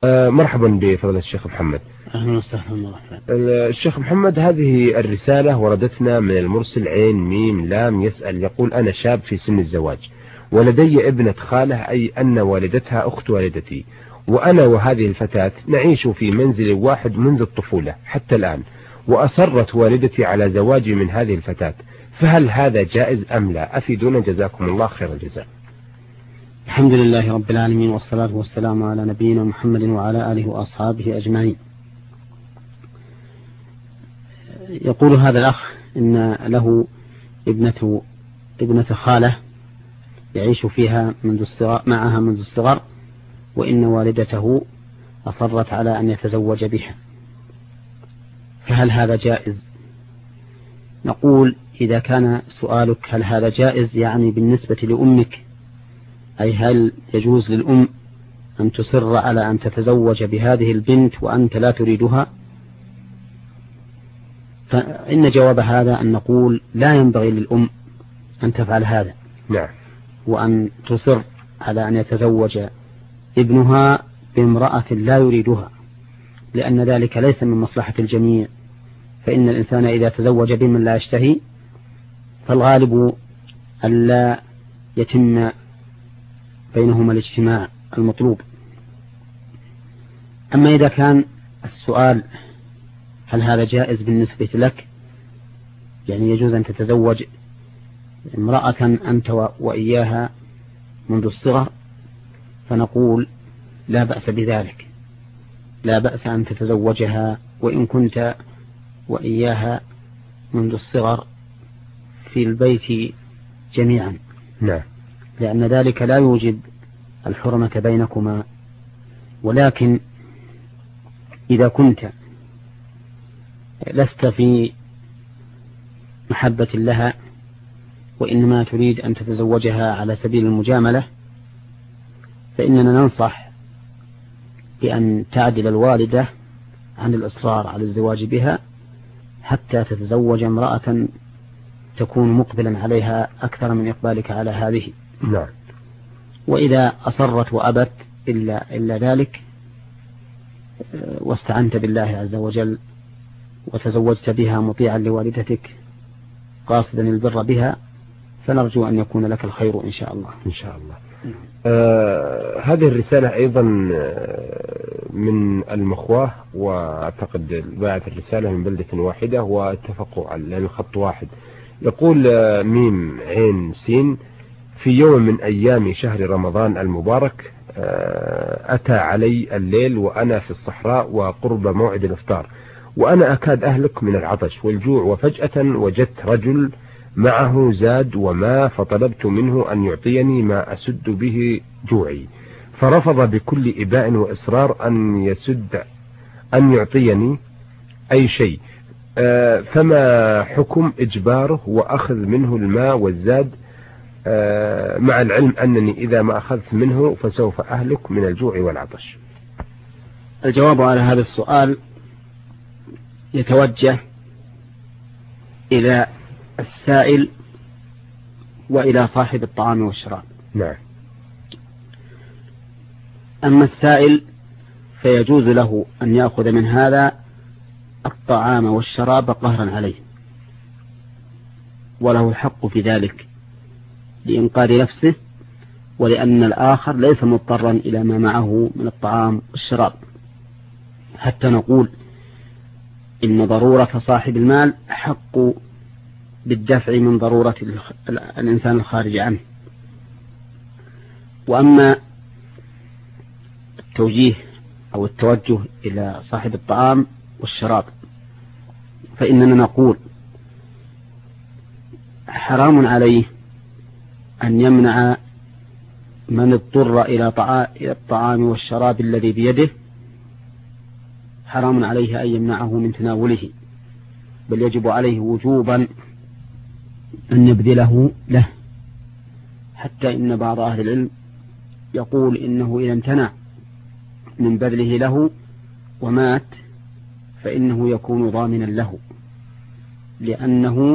مرحبا بفضيلة الشيخ محمد. أهلا وسهلا. الشيخ محمد، هذه الرسالة وردتنا من المرسل عين ميم لام يسأل، يقول: أنا شاب في سن الزواج ولدي ابنة خالة، أي أن والدتها أخت والدتي، وأنا وهذه الفتاة نعيش في منزل واحد منذ الطفولة حتى الآن، وأصرت والدتي على زواجي من هذه الفتاة، فهل هذا جائز أم لا؟ أفيدونا جزاكم الله خير الجزاء. الحمد لله رب العالمين، والصلاة والسلام على نبينا محمد وعلى آله وأصحابه أجمعين. يقول هذا الأخ إن له ابنة خالة يعيش فيها معها منذ الصغر، وإن والدته أصرت على أن يتزوج بها، فهل هذا جائز؟ نقول: إذا كان سؤالك هل هذا جائز يعني بالنسبة لأمك، أي هل يجوز للأم أن تصر على أن تتزوج بهذه البنت وأنت لا تريدها، فإن جواب هذا أن نقول: لا ينبغي للأم أن تفعل هذا. نعم. وأن تصر على أن يتزوج ابنها بامرأة لا يريدها، لأن ذلك ليس من مصلحة الجميع، فإن الإنسان إذا تزوج بمن لا يشتهي فالغالب ألا يتم بينهما الاجتماع المطلوب. أما إذا كان السؤال هل هذا جائز بالنسبة لك، يعني يجوز أن تتزوج امرأة أنت وإياها منذ الصغر، فنقول: لا بأس بذلك، لا بأس أن تتزوجها وإن كنت وإياها منذ الصغر في البيت جميعا. نعم. لأن ذلك لا يوجب الحرمة بينكما، ولكن إذا كنت لست في محبة لها وإنما تريد أن تتزوجها على سبيل المجاملة، فإننا ننصح بأن تعدل الوالدة عن الإصرار على الزواج بها حتى تتزوج امرأة تكون مقبلا عليها أكثر من إقبالك على هذه. نعم. وإذا أصرت وأبت إلا ذلك واستعنت بالله عز وجل وتزوجت بها مطيعا لوالدتك قاصدا البر بها، فنرجو أن يكون لك الخير إن شاء الله. إن شاء الله. هذه الرسالة أيضا من المخواه، وأعتقد باعت الرسالة من بلدة واحدة واتفقوا على الخط واحد. يقول ميم عين سين: في يوم من أيام شهر رمضان المبارك أتى علي الليل وأنا في الصحراء وقرب موعد الإفطار، وأنا أكاد أهلك من العطش والجوع، وفجأة وجدت رجل معه زاد وماء، فطلبت منه أن يعطيني ما أسد به جوعي، فرفض بكل إباء وإصرار أن يعطيني أي شيء، فما حكم إجباره وأخذ منه الماء والزاد، مع العلم أنني إذا ما أخذت منه فسوف أهلك من الجوع والعطش؟ الجواب على هذا السؤال يتوجه إلى السائل وإلى صاحب الطعام والشراب. نعم. أما السائل فيجوز له أن يأخذ من هذا الطعام والشراب قهرا عليه، وله الحق في ذلك لإنقاذ نفسه، ولأن الآخر ليس مضطرا إلى ما معه من الطعام والشراب، حتى نقول إن ضرورة صاحب المال حق بالدفع من ضرورة الإنسان الخارج عنه. وأما التوجيه أو التوجه إلى صاحب الطعام والشراب فإننا نقول: حرام عليه أن يمنع من اضطر إلى الطعام والشراب الذي بيده، حرام عليه أن يمنعه من تناوله، بل يجب عليه وجوبا أن يبذله له، حتى إن بعض أهل العلم يقول إنه إذا امتنع من بذله له ومات فإنه يكون ضامنا له، لأنه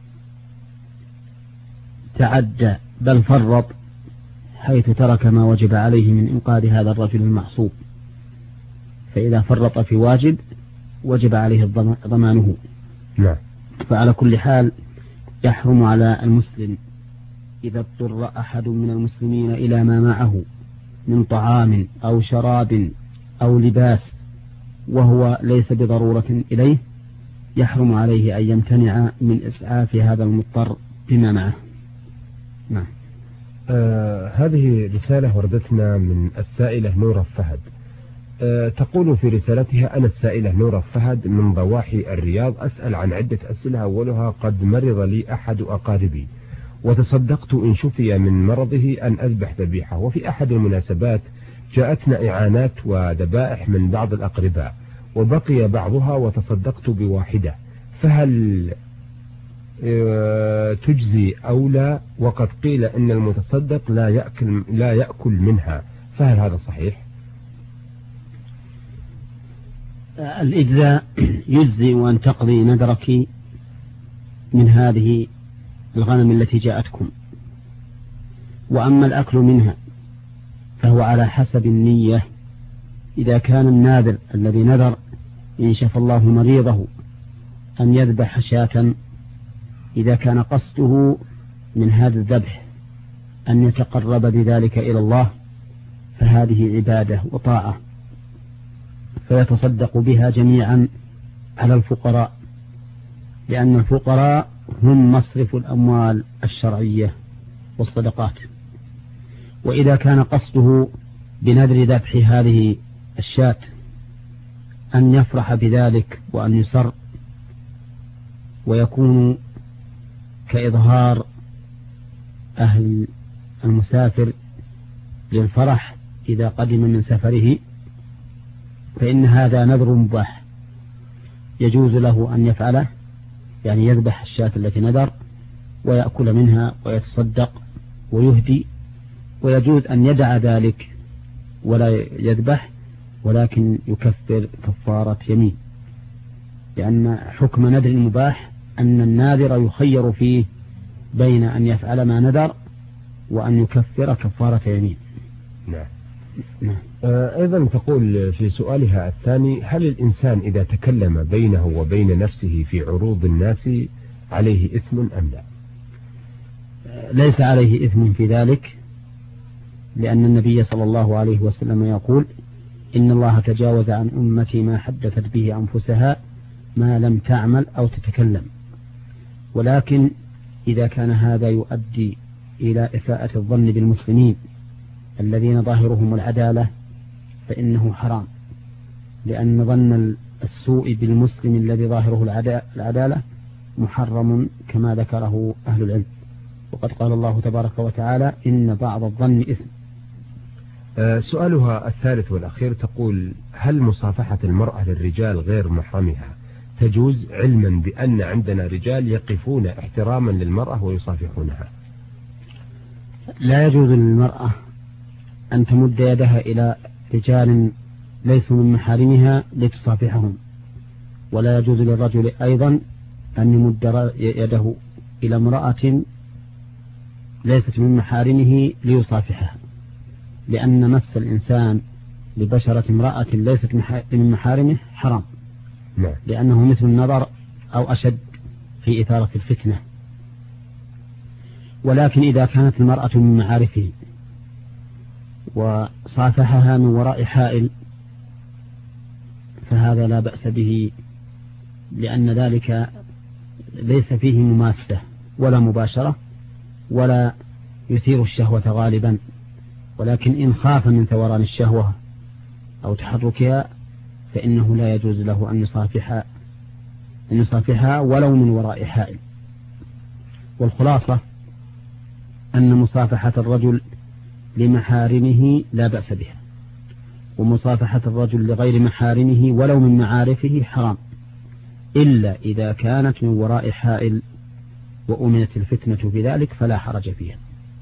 تعدى بل فرط حيث ترك ما وجب عليه من إنقاذ هذا الرجل المعصوب. فإذا فرط في واجب وجب عليه ضمانه. نعم. فعلى كل حال يحرم على المسلم إذا اضطر أحد من المسلمين إلى ما معه من طعام أو شراب أو لباس وهو ليس بضرورة إليه، يحرم عليه أن يمتنع من إسعاف هذا المضطر بما معه. نعم. هذه رسالة وردتنا من السائلة نورة فهد. تقول في رسالتها: أنا السائلة نورة فهد من ضواحي الرياض، أسأل عن عدة أسئلة. أولها: قد مرض لي أحد أقاربي وتصدقت إن شفي من مرضه أن أذبح ذبيحة، وفي أحد المناسبات جاءتنا إعانات وذبائح من بعض الأقرباء وبقي بعضها وتصدقت بواحدة، فهل تجزي أو لا؟ وقد قيل إن المتصدق لا يأكل منها، فهل هذا صحيح؟ الإجزاء يجزي وأن تقضي نذرك من هذه الغنم التي جاءتكم، وأما الأكل منها فهو على حسب النية. إذا كان الناذر الذي نذر إن شفى الله مريضه أن يذبح شاة، إذا كان قصده من هذا الذبح أن يتقرب بذلك إلى الله فهذه عبادة وطاعة، فيتصدق بها جميعا على الفقراء، لأن الفقراء هم مصرف الأموال الشرعية والصدقات. وإذا كان قصده بنذر ذبح هذه الشاة أن يفرح بذلك وأن يسر ويكون كإظهار أهل المسافر للفرح إذا قدم من سفره، فإن هذا نذر مباح يجوز له أن يفعله، يعني يذبح الشاة التي نذر ويأكل منها ويتصدق ويهدي، ويجوز أن يدع ذلك ولا يذبح ولكن يكفر كفارة يمين، لأن حكم نذر المباح أن الناذر يخير فيه بين أن يفعل ما نذر وأن يكفر كفارة يمين. نعم. أيضا تقول في سؤالها الثاني: هل الإنسان إذا تكلم بينه وبين نفسه في عروض الناس عليه إثم أم لا؟ ليس عليه إثم في ذلك، لأن النبي صلى الله عليه وسلم يقول: إن الله تجاوز عن أمتي ما حدثت به أنفسها ما لم تعمل أو تتكلم. ولكن إذا كان هذا يؤدي إلى إساءة الظن بالمسلمين الذين ظاهرهم العدالة فإنه حرام، لأن ظن السوء بالمسلم الذي ظاهره العدالة محرم كما ذكره أهل العلم، وقد قال الله تبارك وتعالى: إن بعض الظن إثم. سؤالها الثالث والأخير تقول: هل مصافحة المرأة للرجال غير محرمها تجوز، علما بأن عندنا رجال يقفون احتراما للمرأة ويصافحونها؟ لا يجوز للمرأة أن تمد يدها إلى رجال ليسوا من محارمها لتصافحهم، ولا يجوز للرجل أيضا أن يمد يده إلى امرأة ليست من محارمه ليصافحها، لأن مس الإنسان لبشرة امرأة ليست من محارمه حرام، لأنه مثل النظر أو أشد في إثارة الفتنة. ولكن إذا كانت المرأة من معارفه وصافحها من وراء حائل فهذا لا بأس به، لأن ذلك ليس فيه مماسة ولا مباشرة ولا يثير الشهوة غالبا، ولكن إن خاف من ثوران الشهوة أو تحركها فإنه لا يجوز له أن يصافحها ولو من وراء حائل. والخلاصة أن مصافحة الرجل لمحارمه لا بأس بها، ومصافحة الرجل لغير محارمه ولو من معارفه حرام، إلا إذا كانت من وراء حائل وأمنت الفتنة بذلك فلا حرج فيها.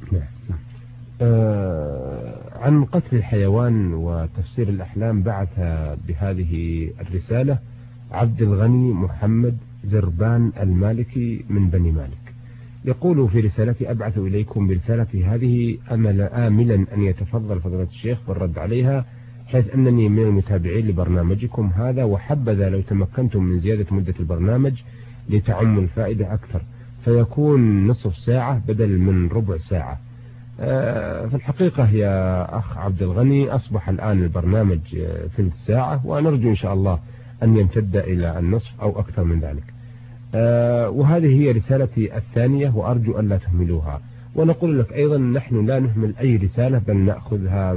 عن قتل الحيوان وتفسير الأحلام بعث بهذه الرسالة عبد الغني محمد زربان المالكي من بني مالك. يقول في رسالتي: أبعث إليكم برسالتي هذه آملا أن يتفضل فضيلة الشيخ بالرد عليها، حيث أنني من المتابعين لبرنامجكم هذا، وحبذا لو تمكنتم من زيادة مدة البرنامج لتعم الفائدة أكثر، فيكون نصف ساعة بدل من ربع ساعة. في الحقيقة يا أخ عبد الغني أصبح الآن البرنامج ثلث ساعة، ونرجو إن شاء الله أن يمتد إلى النصف أو أكثر من ذلك. وهذه هي رسالتي الثانية، وأرجو أن لا تهملوها. ونقول لك أيضا نحن لا نهمل أي رسالة، بل نأخذها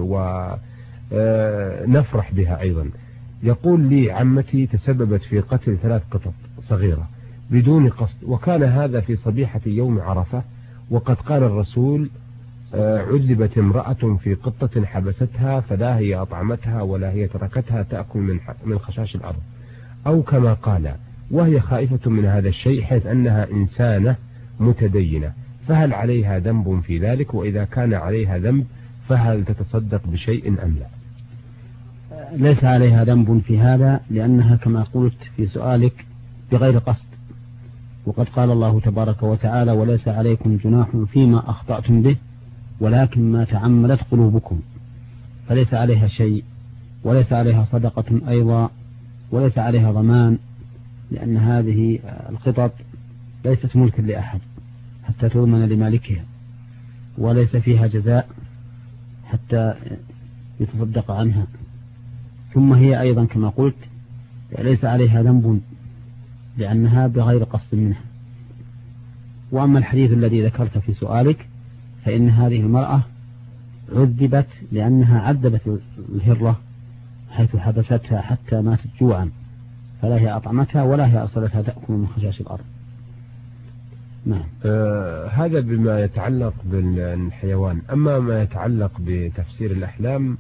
ونفرح بها أيضا. يقول لي عمتي تسببت في قتل 3 قطط صغيرة بدون قصد، وكان هذا في صبيحة يوم عرفة، وقد قال الرسول عذبت امرأة في قطة حبستها، فلا هي أطعمتها ولا هي تركتها تأكل من خشاش الأرض، أو كما قال، وهي خائفة من هذا الشيء حيث أنها إنسانة متدينة، فهل عليها ذنب في ذلك؟ وإذا كان عليها ذنب فهل تتصدق بشيء أم لا؟ ليس عليها ذنب في هذا، لأنها كما قلت في سؤالك بغير قصد، وقد قال الله تبارك وتعالى: وليس عليكم جناح فيما أخطأتم به ولكن ما تعمدت قلوبكم. فليس عليها شيء، وليس عليها صدقة أيضا، وليس عليها ضمان، لأن هذه القطط ليست ملكا لأحد حتى تضمن لمالكها، وليس فيها جزاء حتى يتصدق عنها. ثم هي أيضا كما قلت ليس عليها ذنب لأنها بغير قصد منها. وأما الحديث الذي ذكرت في سؤالك فإن هذه المرأة عذبت لأنها عذبت الهرة حيث حبستها حتى ماتت جوعا، فلا هي أطعمتها ولا هي أرسلتها تأكل من خشاش الأرض. نعم. هذا بما يتعلق بالحيوان. أما ما يتعلق بتفسير الأحلام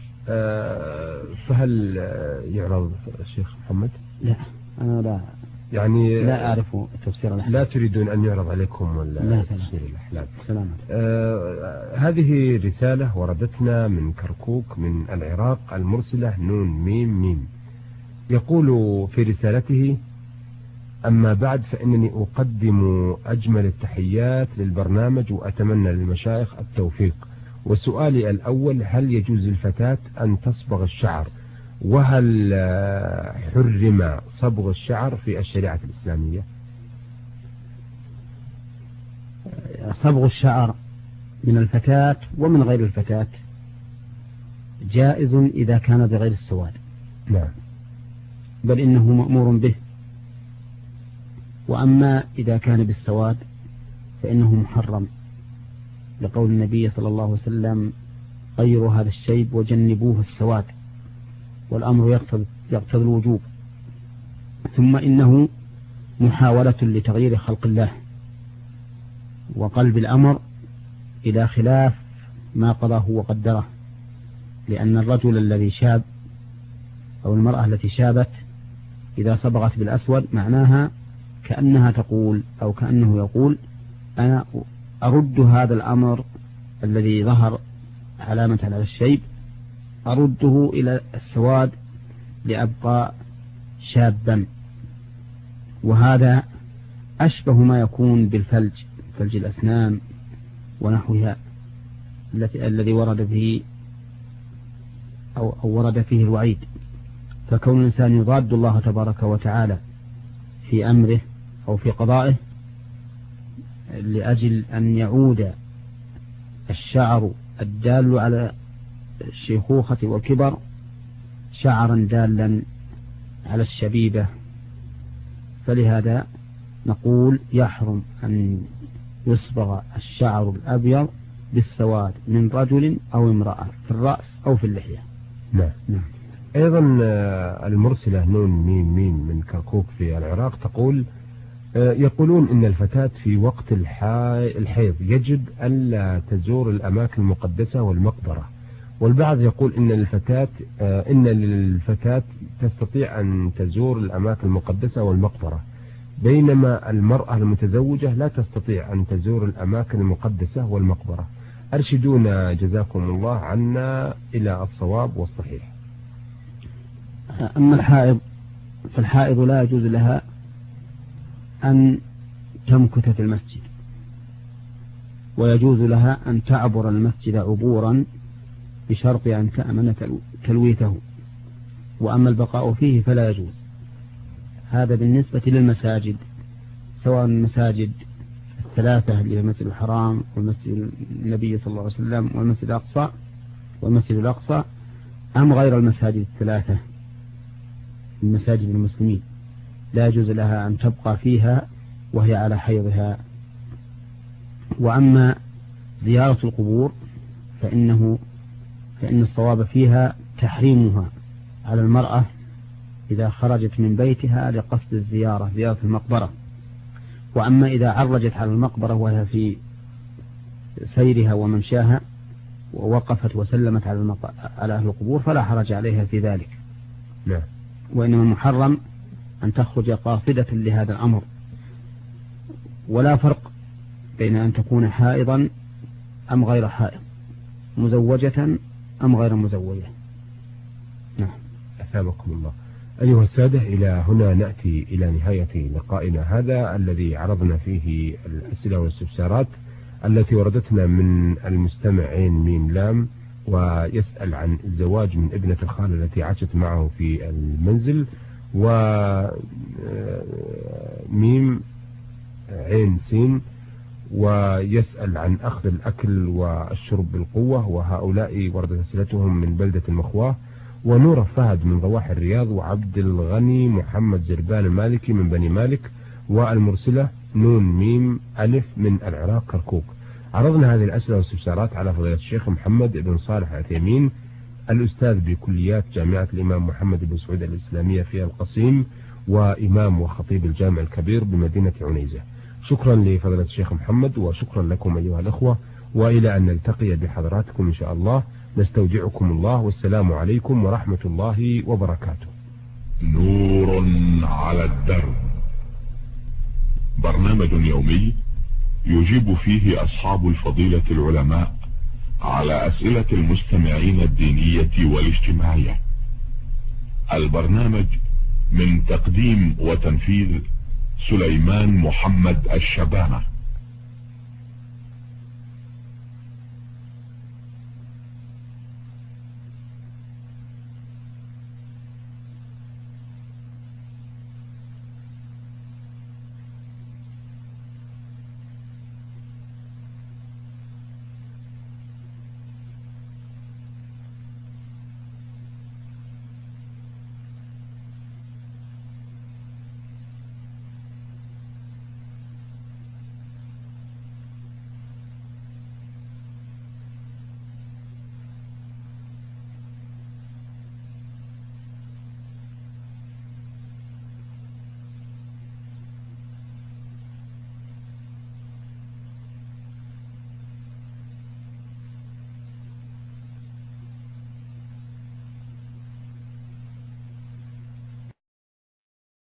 فهل يعرض الشيخ محمد؟ لا، أنا لا يعني لا أعرف تفسير الأحلام. لا تريدون أن يعرض عليكم ولا تفسير الأحلام؟ هذه رسالة وردتنا من كركوك من العراق المرسلة نون ميم ميم. يقول في رسالته: أما بعد، فإنني أقدم أجمل التحيات للبرنامج وأتمنى للمشايخ التوفيق. وسؤالي الأول: هل يجوز للفتاة أن تصبغ الشعر؟ وهل حرم صبغ الشعر في الشريعة الإسلامية؟ صبغ الشعر من الفتاة ومن غير الفتاة جائز إذا كان بغير السواد. نعم. بل إنه مأمور به. وأما إذا كان بالسواد فإنه محرم، لقول النبي صلى الله عليه وسلم: غيروا هذا الشيب وجنبوه السواد، والأمر يقتضي الوجوب. ثم إنه محاولة لتغيير خلق الله وقلب الأمر إلى خلاف ما قضاه وقدره، لأن الرجل الذي شاب أو المرأة التي شابت إذا صبغت بالأسود معناها كأنها تقول أو كأنه يقول: أنا أرد هذا الأمر الذي ظهر علامة على الشيب، أرده إلى السواد لأبقى شابا. وهذا أشبه ما يكون بالفلج، فلج الأسنان ونحوها الذي ورد فيه أو ورد فيه الوعيد. فكون الإنسان يضاد الله تبارك وتعالى في أمره أو في قضائه لأجل أن يعود الشعر الدال على الشيخوخة والكبر شعرا دالا على الشبيبة، فلهذا نقول يحرم أن يصبغ الشعر الأبيض بالسواد من رجل أو امرأة في الرأس أو في اللحية. نعم. أيضا المرسلة نون ميم ميم من كركوك في العراق تقول: يقولون إن الفتاة في وقت الحيض يجب ألا تزور الأماكن المقدسة والمقبرة، والبعض يقول إن للفتاة تستطيع أن تزور الأماكن المقدسة والمقبرة، بينما المرأة المتزوجة لا تستطيع أن تزور الأماكن المقدسة والمقبرة. أرشدونا جزاكم الله عنا إلى الصواب والصحيح. أما الحائض فالحائض لا يجوز لها أن تمكث في المسجد، ويجوز لها أن تعبر المسجد عبورا بشرط أن تأمن تلويته، وأما البقاء فيه فلا يجوز. هذا بالنسبة للمساجد، سواء المساجد الثلاثة اللي هي المسجد الحرام والمسجد النبي صلى الله عليه وسلم والمسجد الأقصى أم غير المساجد الثلاثة من مساجد المسلمين، لا يجوز لها أن تبقى فيها وهي على حيضها. وأما زيارة القبور فإن الصواب فيها تحريمها على المرأة إذا خرجت من بيتها لقصد زيارة المقبرة. وأما إذا عرجت على المقبرة وهي في سيرها وممشاها ووقفت وسلمت على أهل القبور فلا حرج عليها في ذلك. نعم. وإنما المحرم أن تخرج قاصدة لهذا الأمر، ولا فرق بين أن تكون حائضا أم غير حائض، مزوجة أم غير مزوجة. نعم. أثابكم الله. أيها السادة، إلى هنا نأتي إلى نهاية لقائنا هذا الذي عرضنا فيه الأسئلة والاستفسارات التي وردتنا من المستمعين ميم لام، ويسأل عن الزواج من ابنة الخالة التي عاشت معه في المنزل، وميم عين سين ويسأل عن أخذ الأكل والشرب بالقوة، وهؤلاء وردت أسئلتهم من بلدة المخواه. ونور فهد من ضواحي الرياض، وعبد الغني محمد زربان المالكي من بني مالك، والمرسلة نون ميم ألف من العراق كركوك. عرضنا هذه الأسئلة والاستفسارات على فضيلة الشيخ محمد بن صالح العثيمين، الأستاذ بكليات جامعة الإمام محمد بن سعود الإسلامية في القصيم، وإمام وخطيب الجامع الكبير بمدينة عنيزة. شكرا لفضيلة الشيخ محمد، وشكرا لكم أيها الأخوة، وإلى أن نلتقي بحضراتكم إن شاء الله، نستودعكم الله، والسلام عليكم ورحمة الله وبركاته. نور على الدرب، برنامج يومي يجيب فيه أصحاب الفضيلة العلماء على أسئلة المستمعين الدينية والاجتماعية. البرنامج من تقديم وتنفيذ سليمان محمد الشبانة.